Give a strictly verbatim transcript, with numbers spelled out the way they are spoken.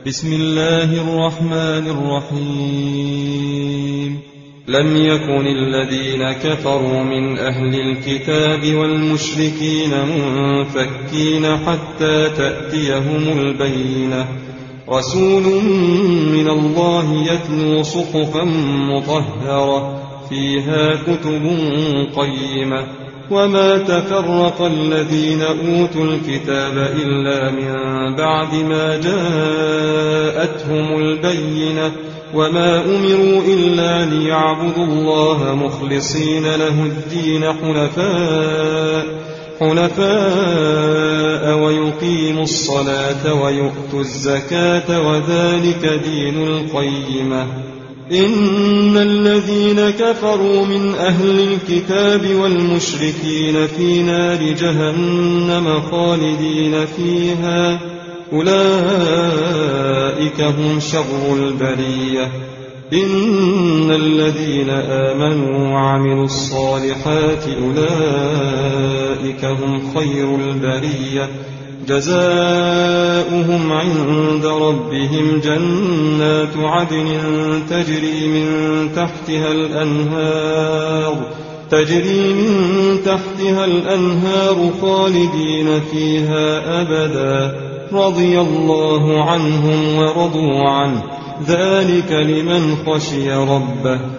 بسم الله الرحمن الرحيم. لم يكن الذين كفروا من أهل الكتاب والمشركين منفكين حتى تأتيهم البينة، رسول من الله يتلو صحفا مطهرة فيها كتب قيمة، وما تفرق الذين أوتوا الكتاب إلا من بعد ما جاءتهم البينة، وما أمروا إلا ليعبدوا الله مخلصين له الدين حنفاء حنفاء ويقيموا الصلاة ويؤتوا الزكاة وذلك دين القيمة. إن الذين كفروا من أهل الكتاب والمشركين في نار جهنم خالدين فيها، أولئك هم شر البرية. إن الذين آمنوا وعملوا الصالحات أولئك هم خير البرية، جزاؤهم عند ربهم جنات عدن تجري من تحتها الأنهار تجري من تحتها الأنهار خالدين فيها أبدا، رضي الله عنهم ورضوا عنه، ذلك لمن خشي ربه.